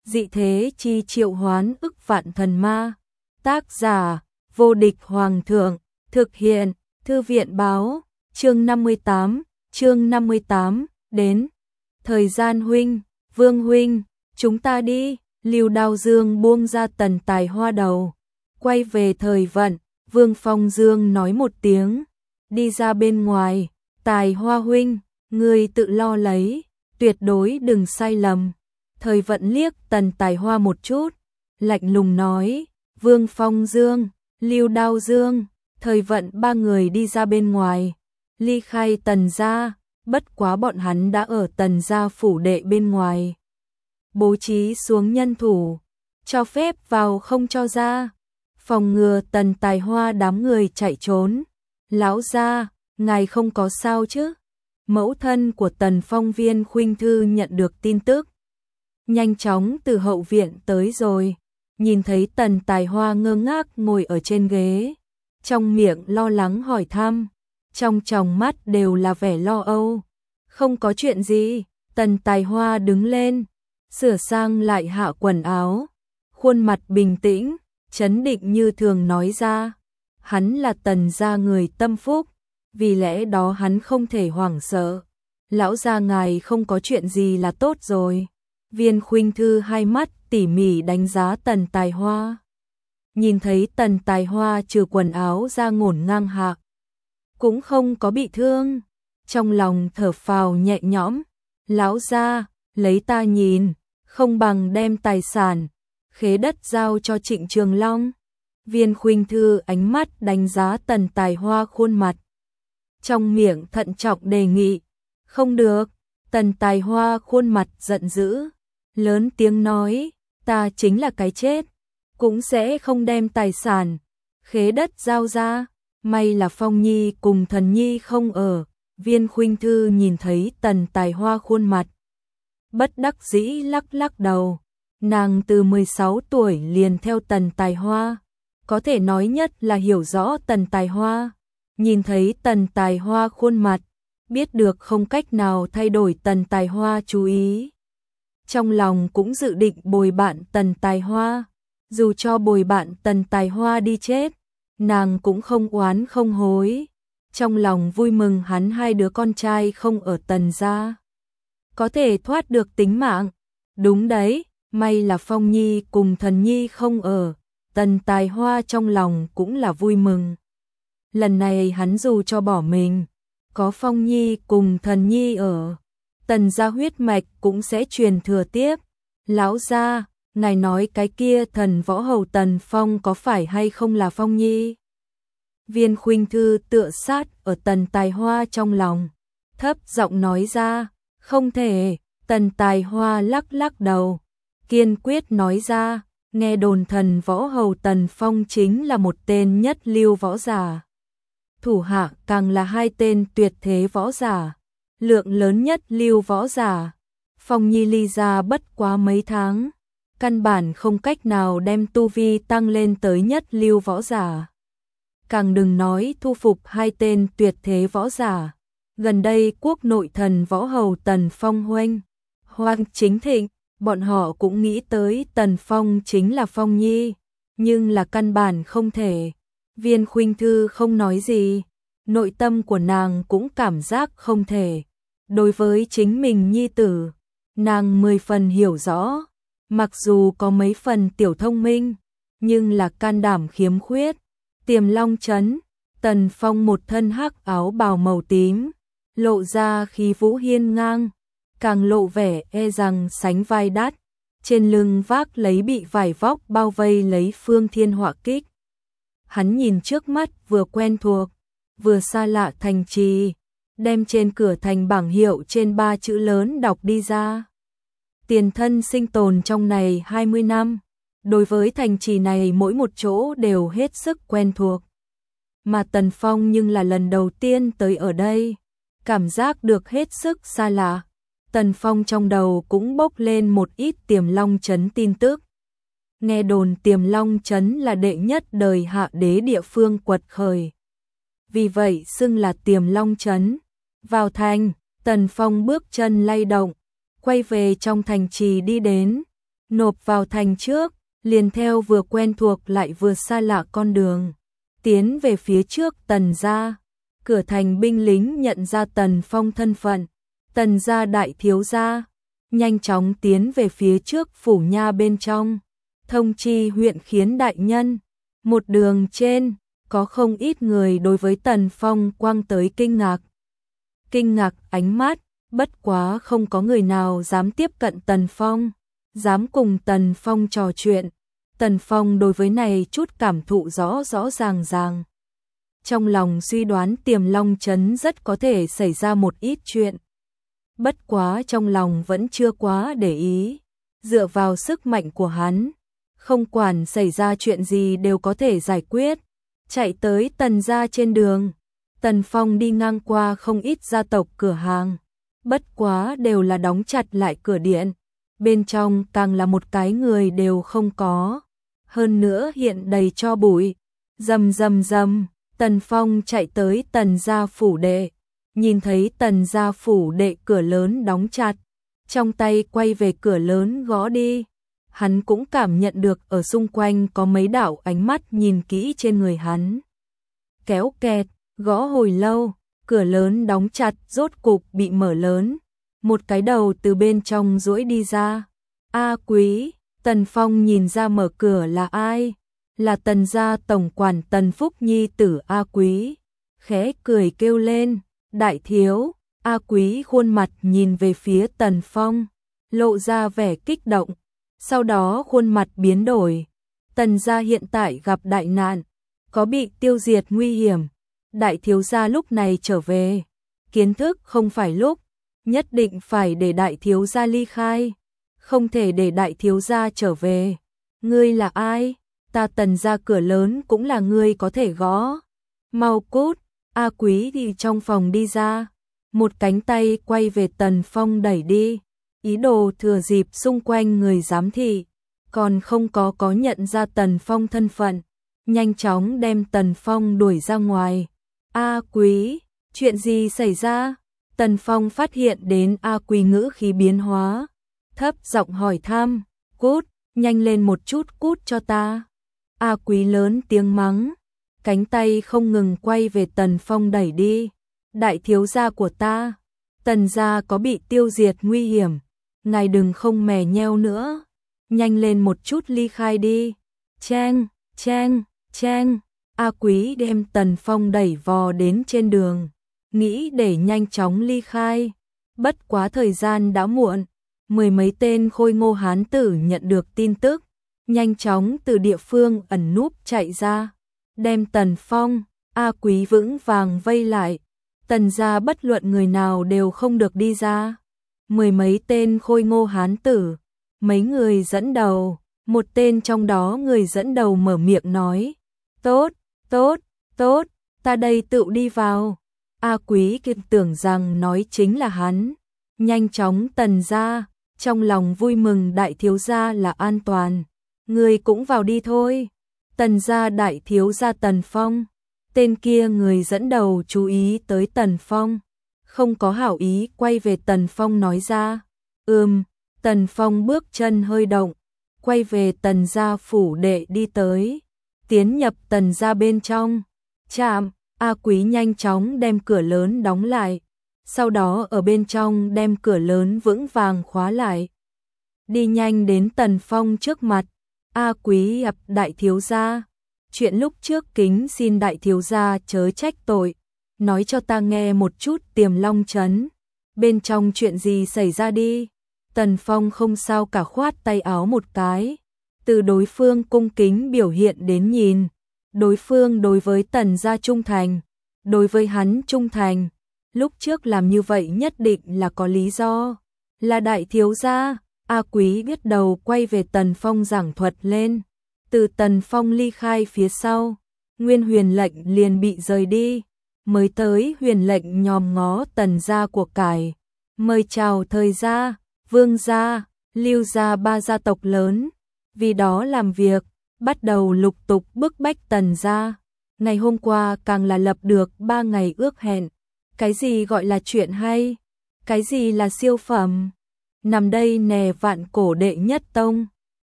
dị thế chi triệu hoán ức vạn thần ma. Tác giả, vô địch hoàng thượng, thực hiện, thư viện báo, chương 58, đến. Thời gian huynh, Vương huynh, chúng ta đi. Lưu Đao Dương buông ra Tần Tài Hoa đầu, quay về thời vận, Vương Phong Dương nói một tiếng, đi ra bên ngoài. Tài Hoa huynh, ngươi tự lo lấy, tuyệt đối đừng sai lầm. Thời vận liếc Tần Tài Hoa một chút, lạnh lùng nói, Vương Phong Dương, Lưu Đao Dương, thời vận ba người đi ra bên ngoài, ly khai Tần gia, bất quá bọn hắn đã ở Tần gia phủ đệ bên ngoài. Bố trí xuống nhân thủ, cho phép vào không cho ra, phòng ngừa Tần Tài Hoa đám người chạy trốn. Lão gia, ngài không có sao chứ? Mẫu thân của Tần Phong Viên Khuynh Thư nhận được tin tức, nhanh chóng từ hậu viện tới rồi, nhìn thấy Tần Tài Hoa ngơ ngác ngồi ở trên ghế, trong miệng lo lắng hỏi thăm, trong tròng mắt đều là vẻ lo âu. Không có chuyện gì. Tần Tài Hoa đứng lên, sửa sang lại hạ quần áo, khuôn mặt bình tĩnh, trấn định như thường nói ra, hắn là Tần gia người tâm phúc, vì lẽ đó hắn không thể hoảng sợ. Lão gia ngài không có chuyện gì là tốt rồi. Viên Khuynh Thư hai mắt tỉ mỉ đánh giá Tần Tài Hoa. Nhìn thấy Tần Tài Hoa trừ quần áo ra ngổn ngang hạ, cũng không có bị thương, trong lòng thở phào nhẹ nhõm. Lão gia, lấy ta nhìn, không bằng đem tài sản, khế đất giao cho Trịnh Trường Long. Viên Khuynh Thư ánh mắt đánh giá Tần Tài Hoa khuôn mặt, trong miệng thận trọng đề nghị. Không được. Tần Tài Hoa khuôn mặt giận dữ, lớn tiếng nói, ta chính là cái chết, cũng sẽ không đem tài sản, khế đất giao ra. May là Phong Nhi cùng Thần Nhi không ở. Viên Khuynh Thư nhìn thấy Tần Tài Hoa khuôn mặt, bất đắc dĩ lắc lắc đầu. Nàng từ 16 tuổi liền theo Tần Tài Hoa, có thể nói nhất là hiểu rõ Tần Tài Hoa. Nhìn thấy Tần Tài Hoa khuôn mặt, biết được không cách nào thay đổi Tần Tài Hoa chú ý. Trong lòng cũng dự định bồi bạn Tần Tài Hoa, dù cho bồi bạn Tần Tài Hoa đi chết, nàng cũng không oán không hối. Trong lòng vui mừng hắn hai đứa con trai không ở Tần gia, có thể thoát được tính mạng. Đúng đấy, may là Phong Nhi cùng Thần Nhi không ở. Tần Tài Hoa trong lòng cũng là vui mừng. Lần này hắn dù cho bỏ mình, có Phong Nhi cùng Thần Nhi ở, Tần gia huyết mạch cũng sẽ truyền thừa tiếp. Lão gia, ngài nói cái kia thần võ hầu Tần Phong có phải hay không là Phong Nhi? Viên Khuynh Thư tựa sát ở Tần Tài Hoa trong lòng, thấp giọng nói ra, không thể. Tần Tài Hoa lắc lắc đầu, kiên quyết nói ra, nghe đồn thần võ hầu Tần Phong chính là một tên nhất lưu võ giả, thủ hạ càng là hai tên tuyệt thế võ giả, lượng lớn nhất lưu võ giả. Phong Nhi ly ra bất quá mấy tháng, căn bản không cách nào đem tu vi tăng lên tới nhất lưu võ giả, càng đừng nói thu phục hai tên tuyệt thế võ giả. Gần đây quốc nội thần võ hầu Tần Phong hoang chính thịnh, bọn họ cũng nghĩ tới Tần Phong chính là Phong Nhi, nhưng là căn bản không thể. Viên Khuynh Thư không nói gì, nội tâm của nàng cũng cảm giác không thể. Đối với chính mình nhi tử, nàng 10 phần hiểu rõ, mặc dù có mấy phần tiểu thông minh, nhưng là can đảm khiếm khuyết. Tiềm Long Trấn, Tần Phong một thân hắc áo bào màu tím, lộ ra khí vũ hiên ngang, càng lộ vẻ e rằng sánh vai đắt, trên lưng vác lấy bị vải vóc bao vây lấy phương thiên họa kích. Hắn nhìn trước mắt vừa quen thuộc, vừa xa lạ thành trì, đem trên cửa thành bảng hiệu trên 3 chữ lớn đọc đi ra. Tiền thân sinh tồn trong này 20 năm, đối với thành trì này mỗi một chỗ đều hết sức quen thuộc. Mà Tần Phong nhưng là lần đầu tiên tới ở đây, cảm giác được hết sức xa lạ. Tần Phong trong đầu cũng bốc lên một ít Tiềm Long Trấn tin tức. Nghe đồn Tiềm Long Trấn là đệ nhất đời hạ đế địa phương quật khởi, vì vậy xưng là Tiềm Long Trấn. Vào thành, Tần Phong bước chân lay động, quay về trong thành trì đi đến. nộp vào thành trước, liền theo vừa quen thuộc lại vừa xa lạ con đường, tiến về phía trước Tần gia. Cửa thành binh lính nhận ra Tần Phong thân phận, Tần gia đại thiếu gia, nhanh chóng tiến về phía trước phủ nha bên trong, thông chi huyện khiến đại nhân. Một đường trên, có không ít người đối với Tần Phong quăng tới kinh ngạc ánh mắt, bất quá không có người nào dám tiếp cận Tần Phong, dám cùng Tần Phong trò chuyện. Tần Phong đối với này chút cảm thụ rõ ràng. Trong lòng suy đoán Tiềm Long Trấn rất có thể xảy ra một ít chuyện. Bất quá trong lòng vẫn chưa quá để ý, dựa vào sức mạnh của hắn, không quản xảy ra chuyện gì đều có thể giải quyết. Chạy tới Tần gia trên đường, Tần Phong đi ngang qua không ít gia tộc cửa hàng, bất quá đều là đóng chặt lại cửa điện, bên trong càng là một cái người đều không có, hơn nữa hiện đầy tro bụi. Rầm, Tần Phong chạy tới Tần gia phủ đệ, nhìn thấy Tần gia phủ đệ cửa lớn đóng chặt, trong tay quay về cửa lớn gõ đi. Hắn cũng cảm nhận được ở xung quanh có mấy đạo ánh mắt nhìn kỹ trên người hắn. Kéo kẹt, gõ hồi lâu, cửa lớn đóng chặt rốt cục bị mở lớn. Một cái đầu từ bên trong duỗi đi ra. A Quý, Tần Phong nhìn ra mở cửa là ai? Là Tần gia tổng quản Tần Phúc nhi tử A Quý. Khẽ cười kêu lên, đại thiếu. A Quý khuôn mặt nhìn về phía Tần Phong, lộ ra vẻ kích động. Sau đó khuôn mặt biến đổi. Tần gia hiện tại gặp đại nạn, có bị tiêu diệt nguy hiểm. Đại thiếu gia lúc này trở về, kiến thức không phải lúc, nhất định phải để đại thiếu gia ly khai, không thể để đại thiếu gia trở về. Ngươi là ai? Ta Tần gia cửa lớn cũng là ngươi có thể gõ. Mau cút. A Quý đi trong phòng đi ra, một cánh tay quay về Tần Phong đẩy đi, ý đồ thừa dịp xung quanh người giám thị còn không có nhận ra Tần Phong thân phận, nhanh chóng đem Tần Phong đuổi ra ngoài. A Quý, chuyện gì xảy ra? Tần Phong phát hiện đến A Quý ngữ khí biến hóa, thấp giọng hỏi thăm. Cút, nhanh lên một chút, cút cho ta. A Quý lớn tiếng mắng, cánh tay không ngừng quay về Tần Phong đẩy đi. Đại thiếu gia của ta, Tần gia có bị tiêu diệt nguy hiểm, ngài đừng không mè nheo nữa, nhanh lên một chút ly khai đi. Chang. A Quý đem Tần Phong đẩy vò đến trên đường, nghĩ để nhanh chóng ly khai. Bất quá thời gian đã muộn, mười mấy tên khôi ngô hán tử nhận được tin tức, nhanh chóng từ địa phương ẩn núp chạy ra, đem Tần Phong, A Quý vững vàng vây lại. Tần gia bất luận người nào đều không được đi ra. Mười mấy tên khôi ngô hán tử, mấy người dẫn đầu, một tên trong đó người dẫn đầu mở miệng nói, tốt, ta đây tự đi vào. A Quý kịp tưởng rằng nói chính là hắn, nhanh chóng Tần gia, trong lòng vui mừng đại thiếu gia là an toàn, người cũng vào đi thôi. Tần gia đại thiếu gia Tần Phong, tên kia người dẫn đầu chú ý tới Tần Phong, không có hảo ý quay về Tần Phong nói ra. Tần Phong bước chân hơi động, quay về Tần gia phủ đệ đi tới, tiến nhập Tần gia bên trong. Chạm, A Quý nhanh chóng đem cửa lớn đóng lại, sau đó ở bên trong đem cửa lớn vững vàng khóa lại. Đi nhanh đến Tần Phong trước mặt. A Quý ập đại thiếu gia, chuyện lúc trước kính xin đại thiếu gia chớ trách tội, nói cho ta nghe một chút Tiềm Long Trấn, bên trong chuyện gì xảy ra đi. Tần Phong không sao cả khoát tay áo một cái, từ đối phương cung kính biểu hiện đến nhìn, đối phương đối với Tần gia trung thành, đối với hắn trung thành, lúc trước làm như vậy nhất định là có lý do, là đại thiếu gia. A Quý biết đầu quay về Tần Phong giảng thuật lên, từ Tần Phong ly khai phía sau, nguyên huyền lệnh liền bị rời đi, mới tới huyền lệnh nhòm ngó Tần gia của cải, mời chào thời gia, Vương gia, Lưu gia ba gia tộc lớn, vì đó làm việc, bắt đầu lục tục bức bách Tần gia. Ngày hôm qua càng là lập được 3 ngày ước hẹn, cái gì gọi là chuyện hay, cái gì là siêu phẩm. Nằm đây nè vạn cổ đệ nhất tông.